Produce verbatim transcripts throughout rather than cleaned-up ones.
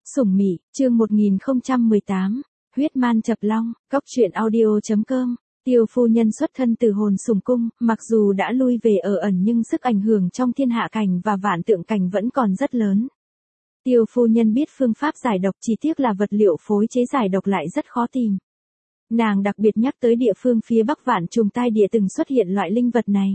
Sủng Mị, chương một nghìn không trăm mười tám, huyết man chập long, cóc truyện audio.com. Tiêu phu nhân xuất thân từ hồn sùng cung, mặc dù đã lui về ở ẩn nhưng sức ảnh hưởng trong thiên hạ cảnh và vạn tượng cảnh vẫn còn rất lớn. Tiêu phu nhân biết phương pháp giải độc, chỉ tiếc là vật liệu phối chế giải độc lại rất khó tìm. Nàng đặc biệt nhắc tới địa phương phía bắc Vạn Trùng Tai Địa từng xuất hiện loại linh vật này.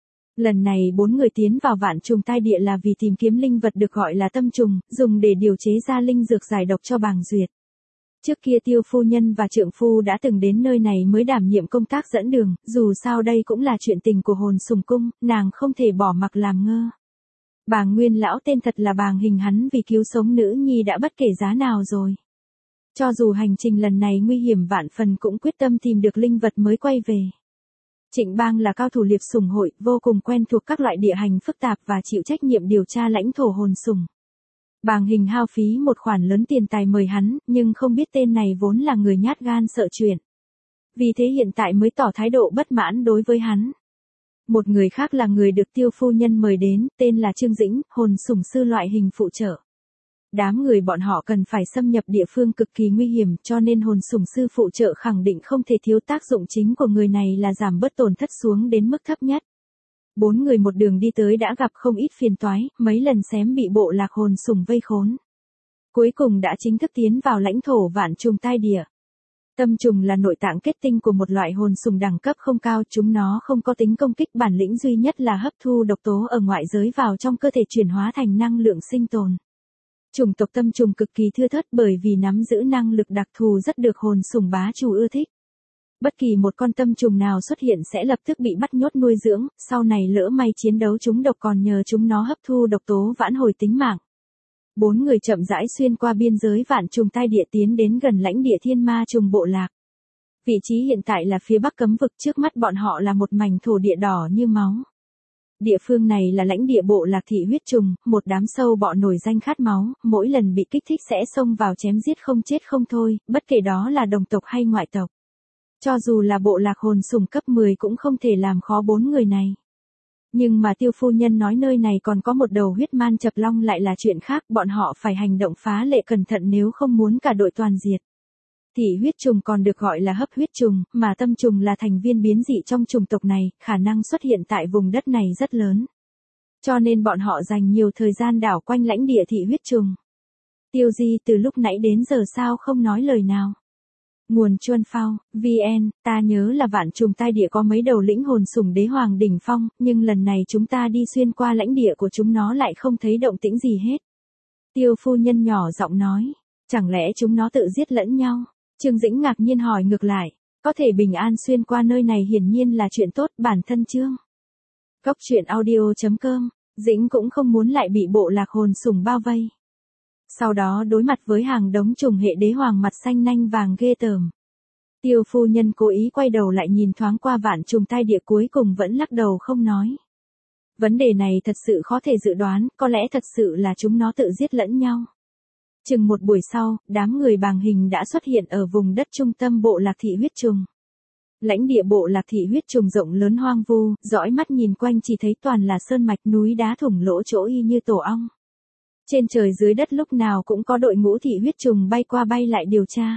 Lần này bốn người tiến vào Vạn Trùng Tai Địa là vì tìm kiếm linh vật được gọi là tâm trùng, dùng để điều chế ra linh dược giải độc cho Bàng Duyệt. Trước kia Tiêu phu nhân và trượng phu đã từng đến nơi này mới đảm nhiệm công tác dẫn đường, dù sao đây cũng là chuyện tình của hồn sùng cung, nàng không thể bỏ mặc làm ngơ. Bàng Nguyên lão tên thật là Bàng Hình, hắn vì cứu sống nữ nhi đã bất kể giá nào rồi. Cho dù hành trình lần này nguy hiểm vạn phần cũng quyết tâm tìm được linh vật mới quay về. Trịnh Bang là cao thủ liệp sủng hội, vô cùng quen thuộc các loại địa hình phức tạp và chịu trách nhiệm điều tra lãnh thổ hồn sủng. Bàng Hình hao phí một khoản lớn tiền tài mời hắn, nhưng không biết tên này vốn là người nhát gan sợ chuyện. Vì thế hiện tại mới tỏ thái độ bất mãn đối với hắn. Một người khác là người được Tiêu phu nhân mời đến, tên là Trương Dĩnh, hồn sủng sư loại hình phụ trợ. Đám người bọn họ cần phải xâm nhập địa phương cực kỳ nguy hiểm, cho nên hồn sủng sư phụ trợ khẳng định không thể thiếu tác dụng chính của người này là giảm bớt tổn thất xuống đến mức thấp nhất. Bốn người một đường đi tới đã gặp không ít phiền toái, mấy lần xém bị bộ lạc hồn sủng vây khốn. Cuối cùng đã chính thức tiến vào lãnh thổ Vạn Trùng Tai Địa. Tâm trùng là nội tạng kết tinh của một loại hồn sủng đẳng cấp không cao, chúng nó không có tính công kích, bản lĩnh duy nhất là hấp thu độc tố ở ngoại giới vào trong cơ thể chuyển hóa thành năng lượng sinh tồn. Chủng tộc tâm trùng cực kỳ thưa thớt bởi vì nắm giữ năng lực đặc thù rất được hồn sủng bá chủ ưa thích. Bất kỳ một con tâm trùng nào xuất hiện sẽ lập tức bị bắt nhốt nuôi dưỡng, sau này lỡ may chiến đấu chúng độc còn nhờ chúng nó hấp thu độc tố vãn hồi tính mạng. Bốn người chậm rãi xuyên qua biên giới Vạn Trùng Tai Địa tiến đến gần lãnh địa Thiên Ma Trùng bộ lạc. Vị trí hiện tại là phía bắc cấm vực, trước mắt bọn họ là một mảnh thổ địa đỏ như máu. Địa phương này là lãnh địa bộ lạc thị huyết trùng, một đám sâu bọ nổi danh khát máu, mỗi lần bị kích thích sẽ xông vào chém giết không chết không thôi, bất kể đó là đồng tộc hay ngoại tộc. Cho dù là bộ lạc hồn sủng cấp mười cũng không thể làm khó bốn người này. Nhưng mà Tiêu phu nhân nói nơi này còn có một đầu huyết man chập long lại là chuyện khác, bọn họ phải hành động phá lệ cẩn thận nếu không muốn cả đội toàn diệt. Thị huyết trùng còn được gọi là hấp huyết trùng, mà tâm trùng là thành viên biến dị trong chủng tộc này, khả năng xuất hiện tại vùng đất này rất lớn. Cho nên bọn họ dành nhiều thời gian đảo quanh lãnh địa thị huyết trùng. Tiêu Di từ lúc nãy đến giờ sao không nói lời nào. Nguồn Chuân Phao, vê en, ta nhớ là Vạn Trùng Tai Địa có mấy đầu lĩnh hồn sủng đế hoàng đỉnh phong, nhưng lần này chúng ta đi xuyên qua lãnh địa của chúng nó lại không thấy động tĩnh gì hết. Tiêu phu nhân nhỏ giọng nói, chẳng lẽ chúng nó tự giết lẫn nhau? Trương Dĩnh ngạc nhiên hỏi ngược lại, có thể bình an xuyên qua nơi này hiển nhiên là chuyện tốt, bản thân Trương. Cóc truyện audio.com, Dĩnh cũng không muốn lại bị bộ lạc hồn sủng bao vây. Sau đó đối mặt với hàng đống trùng hệ đế hoàng mặt xanh nanh vàng ghê tởm. Tiêu phu nhân cố ý quay đầu lại nhìn thoáng qua Vạn Trùng Tai Địa cuối cùng vẫn lắc đầu không nói. Vấn đề này thật sự khó thể dự đoán, có lẽ thật sự là chúng nó tự giết lẫn nhau. Chừng một buổi sau, đám người Bàng Hình đã xuất hiện ở vùng đất trung tâm bộ lạc thị huyết trùng. Lãnh địa bộ lạc thị huyết trùng rộng lớn hoang vu, dõi mắt nhìn quanh chỉ thấy toàn là sơn mạch núi đá thủng lỗ chỗ y như tổ ong. Trên trời dưới đất lúc nào cũng có đội ngũ thị huyết trùng bay qua bay lại điều tra.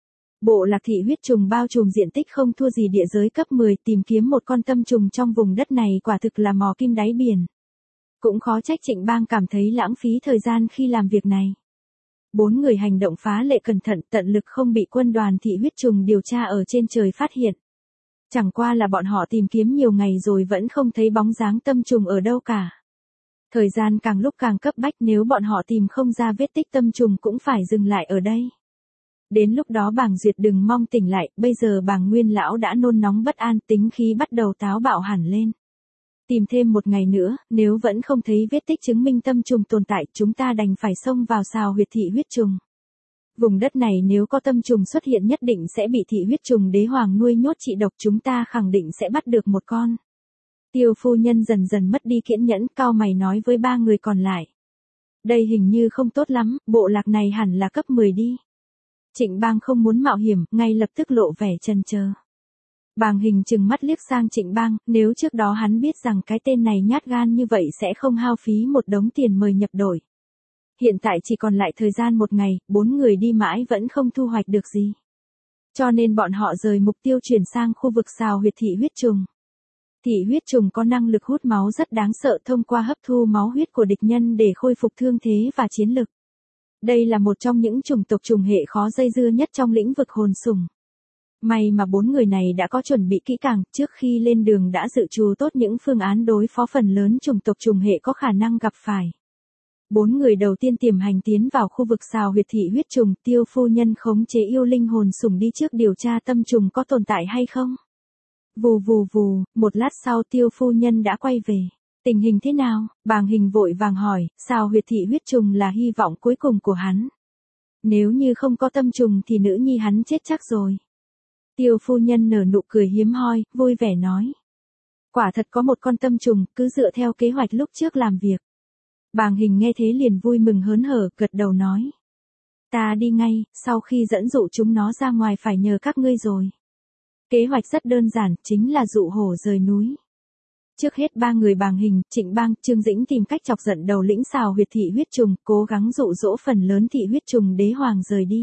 Bộ lạc thị huyết trùng bao trùm diện tích không thua gì địa giới cấp mười, tìm kiếm một con tâm trùng trong vùng đất này quả thực là mò kim đáy biển. Cũng khó trách Trịnh Bang cảm thấy lãng phí thời gian khi làm việc này. Bốn người hành động phá lệ cẩn thận, tận lực không bị quân đoàn thị huyết trùng điều tra ở trên trời phát hiện. Chẳng qua là bọn họ tìm kiếm nhiều ngày rồi vẫn không thấy bóng dáng tâm trùng ở đâu cả. Thời gian càng lúc càng cấp bách, nếu bọn họ tìm không ra vết tích tâm trùng cũng phải dừng lại ở đây. Đến lúc đó Bàng Duyệt đừng mong tỉnh lại, bây giờ Bàng Nguyên lão đã nôn nóng bất an, tính khí bắt đầu táo bạo hẳn lên. Tìm thêm một ngày nữa, nếu vẫn không thấy vết tích chứng minh tâm trùng tồn tại, chúng ta đành phải xông vào sào huyệt thị huyết trùng. Vùng đất này nếu có tâm trùng xuất hiện nhất định sẽ bị thị huyết trùng đế hoàng nuôi nhốt trị độc, chúng ta khẳng định sẽ bắt được một con. Tiêu phu nhân dần dần mất đi kiên nhẫn, cau mày nói với ba người còn lại. Đây hình như không tốt lắm, bộ lạc này hẳn là cấp mười đi. Trịnh Bang không muốn mạo hiểm, ngay lập tức lộ vẻ chần chờ. Bàng Hình chừng mắt liếc sang Trịnh Bang, nếu trước đó hắn biết rằng cái tên này nhát gan như vậy sẽ không hao phí một đống tiền mời nhập đội. Hiện tại chỉ còn lại thời gian một ngày, bốn người đi mãi vẫn không thu hoạch được gì. Cho nên bọn họ rời mục tiêu chuyển sang khu vực xào huyệt thị huyết trùng. Thị huyết trùng có năng lực hút máu rất đáng sợ thông qua hấp thu máu huyết của địch nhân để khôi phục thương thế và chiến lực. Đây là một trong những chủng tộc trùng hệ khó dây dưa nhất trong lĩnh vực hồn sủng. May mà bốn người này đã có chuẩn bị kỹ càng, trước khi lên đường đã dự trù tốt những phương án đối phó phần lớn chủng tộc trùng hệ có khả năng gặp phải. Bốn người đầu tiên tiềm hành tiến vào khu vực xào huyệt thị huyết trùng, Tiêu phu nhân khống chế yêu linh hồn sủng đi trước điều tra tâm trùng có tồn tại hay không. Vù vù vù, một lát sau Tiêu phu nhân đã quay về. Tình hình thế nào? Bàng Hình vội vàng hỏi, xào huyệt thị huyết trùng là hy vọng cuối cùng của hắn. Nếu như không có tâm trùng thì nữ nhi hắn chết chắc rồi. Tiêu phu nhân nở nụ cười hiếm hoi, vui vẻ nói. Quả thật có một con tâm trùng, cứ dựa theo kế hoạch lúc trước làm việc. Bàng Hình nghe thế liền vui mừng hớn hở, gật đầu nói. Ta đi ngay, sau khi dẫn dụ chúng nó ra ngoài phải nhờ các ngươi rồi. Kế hoạch rất đơn giản, chính là dụ hổ rời núi. Trước hết ba người Bàng Hình, Trịnh Bang, Trương Dĩnh tìm cách chọc giận đầu lĩnh xào huyệt thị huyết trùng, cố gắng dụ dỗ phần lớn thị huyết trùng đế hoàng rời đi.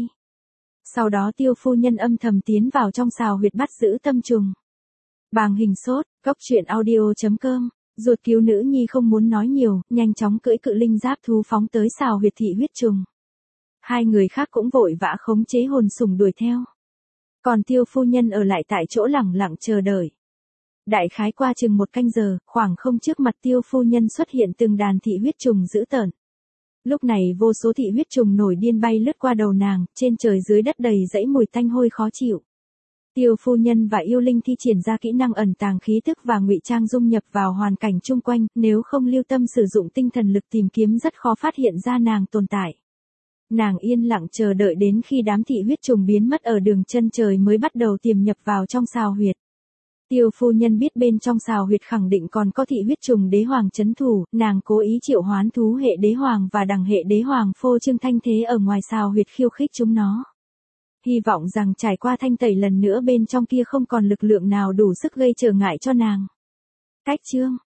Sau đó Tiêu phu nhân âm thầm tiến vào trong xào huyệt bắt giữ tâm trùng. Bàng Hình sốt, cốc truyện audio chấm com. Ruột cứu nữ nhi không muốn nói nhiều, nhanh chóng cưỡi cự linh giáp thú phóng tới xào huyệt thị huyết trùng. Hai người khác cũng vội vã khống chế hồn sủng đuổi theo. Còn Tiêu phu nhân ở lại tại chỗ lẳng lặng chờ đợi. Đại khái qua chừng một canh giờ, khoảng không trước mặt Tiêu phu nhân xuất hiện từng đàn thị huyết trùng dữ tợn. Lúc này vô số thị huyết trùng nổi điên bay lướt qua đầu nàng, trên trời dưới đất đầy dẫy mùi tanh hôi khó chịu. Tiêu phu nhân và yêu linh thi triển ra kỹ năng ẩn tàng khí tức và ngụy trang dung nhập vào hoàn cảnh chung quanh, nếu không lưu tâm sử dụng tinh thần lực tìm kiếm rất khó phát hiện ra nàng tồn tại. Nàng yên lặng chờ đợi đến khi đám thị huyết trùng biến mất ở đường chân trời mới bắt đầu tiềm nhập vào trong xào huyệt. Tiêu phu nhân biết bên trong xào huyệt khẳng định còn có thị huyết trùng đế hoàng trấn thủ, nàng cố ý triệu hoán thú hệ đế hoàng và đằng hệ đế hoàng phô trương thanh thế ở ngoài xào huyệt khiêu khích chúng nó. Hy vọng rằng trải qua thanh tẩy lần nữa bên trong kia không còn lực lượng nào đủ sức gây trở ngại cho nàng. Cách chương